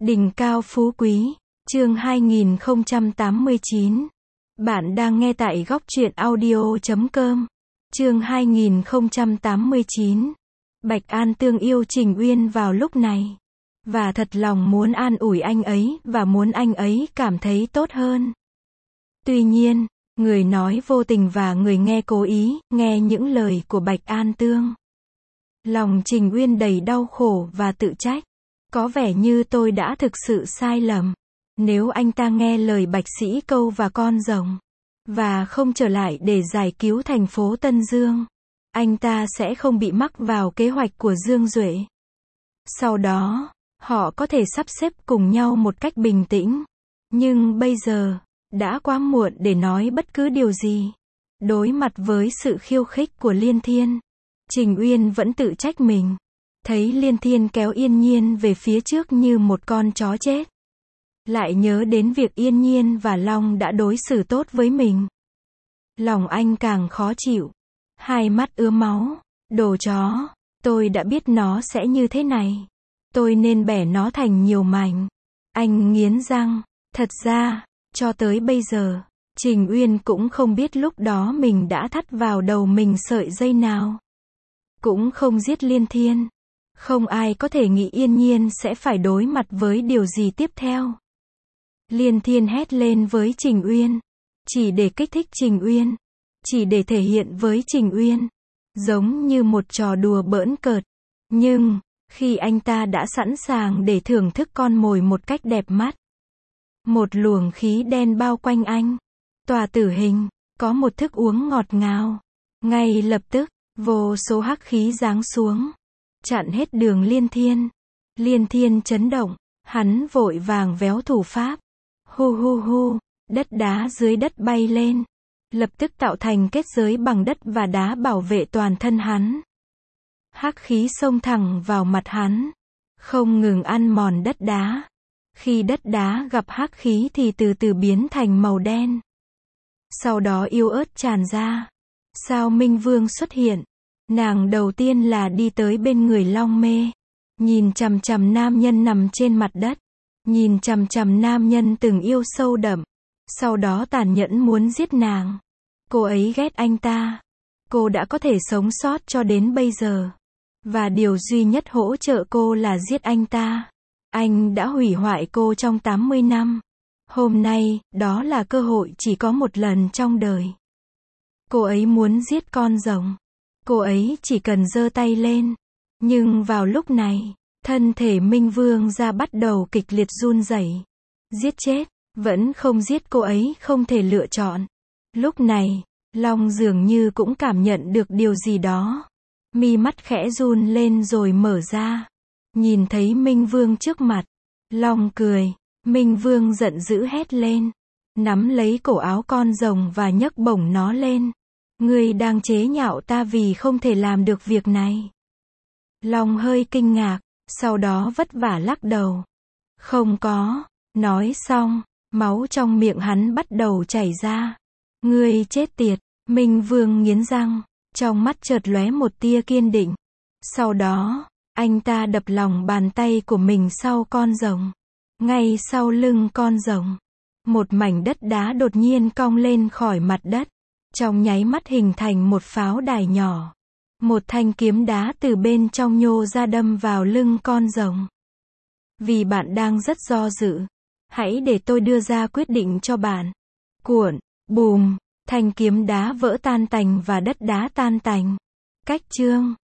Đỉnh cao phú quý, chương 2089. Bạn đang nghe tại góc truyện audio.com. Chương 2089. Bạch An Tương yêu Trình Uyên vào lúc này, và thật lòng muốn an ủi anh ấy, và muốn anh ấy cảm thấy tốt hơn. Tuy nhiên, người nói vô tình và người nghe cố ý, nghe những lời của Bạch An Tương. Lòng Trình Uyên đầy đau khổ và tự trách. Có vẻ như tôi đã thực sự sai lầm. Nếu anh ta nghe lời Bạch Sĩ Câu và con rồng, và không trở lại để giải cứu thành phố Tân Dương, anh ta sẽ không bị mắc vào kế hoạch của Dương Duệ. Sau đó, họ có thể sắp xếp cùng nhau một cách bình tĩnh. Nhưng bây giờ, đã quá muộn để nói bất cứ điều gì. Đối mặt với sự khiêu khích của Liên Thiên, Trình Uyên vẫn tự trách mình. Thấy Liên Thiên kéo Yên Nhiên về phía trước như một con chó chết. Lại nhớ đến việc Yên Nhiên và Long đã đối xử tốt với mình. Lòng anh càng khó chịu. Hai mắt ứa máu. Đồ chó. Tôi đã biết nó sẽ như thế này. Tôi nên bẻ nó thành nhiều mảnh. Anh nghiến răng. Thật ra, cho tới bây giờ, Trình Uyên cũng không biết lúc đó mình đã thắt vào đầu mình sợi dây nào. Cũng không giết Liên Thiên. Không ai có thể nghĩ Yên Nhiên sẽ phải đối mặt với điều gì tiếp theo. Liên Thiên hét lên với Trình Uyên. Chỉ để kích thích Trình Uyên. Chỉ để thể hiện với Trình Uyên. Giống như một trò đùa bỡn cợt. Nhưng, khi anh ta đã sẵn sàng để thưởng thức con mồi một cách đẹp mắt. Một luồng khí đen bao quanh anh. Tòa tử hình, có một thức uống ngọt ngào. Ngay lập tức, vô số hắc khí giáng xuống. Chặn hết đường Liên Thiên. Liên Thiên chấn động. Hắn vội vàng véo thủ pháp. Hu hu hu. Đất đá dưới đất bay lên. Lập tức tạo thành kết giới bằng đất và đá bảo vệ toàn thân hắn. Hắc khí xông thẳng vào mặt hắn. Không ngừng ăn mòn đất đá. Khi đất đá gặp hắc khí thì từ từ biến thành màu đen. Sau đó yếu ớt tràn ra. Sao Minh Vương xuất hiện. Nàng đầu tiên là đi tới bên người Long Mê. Nhìn chằm chằm nam nhân nằm trên mặt đất. Nhìn chằm chằm nam nhân từng yêu sâu đậm. Sau đó tàn nhẫn muốn giết nàng. Cô ấy ghét anh ta. Cô đã có thể sống sót cho đến bây giờ. Và điều duy nhất hỗ trợ cô là giết anh ta. Anh đã hủy hoại cô trong 80 năm. Hôm nay, đó là cơ hội chỉ có một lần trong đời. Cô ấy muốn giết con rồng. Cô ấy chỉ cần giơ tay lên. Nhưng vào lúc này, thân thể Minh Vương ra bắt đầu kịch liệt run rẩy. Giết chết, vẫn không giết cô ấy không thể lựa chọn. Lúc này, Long dường như cũng cảm nhận được điều gì đó. Mi mắt khẽ run lên rồi mở ra. Nhìn thấy Minh Vương trước mặt. Long cười. Minh Vương giận dữ hét lên. Nắm lấy cổ áo con rồng và nhấc bổng nó lên. Ngươi đang chế nhạo ta vì không thể làm được việc này. Long hơi kinh ngạc, sau đó vất vả lắc đầu. Không có. Nói xong, máu trong miệng hắn bắt đầu chảy ra. Ngươi chết tiệt. Minh Vương nghiến răng, trong mắt chợt lóe một tia kiên định. Sau đó, anh ta đập lòng bàn tay của mình sau con rồng. Ngay sau lưng con rồng, một mảnh đất đá đột nhiên cong lên khỏi mặt đất. Trong nháy mắt hình thành một pháo đài nhỏ. Một thanh kiếm đá từ bên trong nhô ra đâm vào lưng con rồng. Vì bạn đang rất do dự, hãy để tôi đưa ra quyết định cho bạn. Cuộn, bùm, thanh kiếm đá vỡ tan tành và đất đá tan tành. Cách chương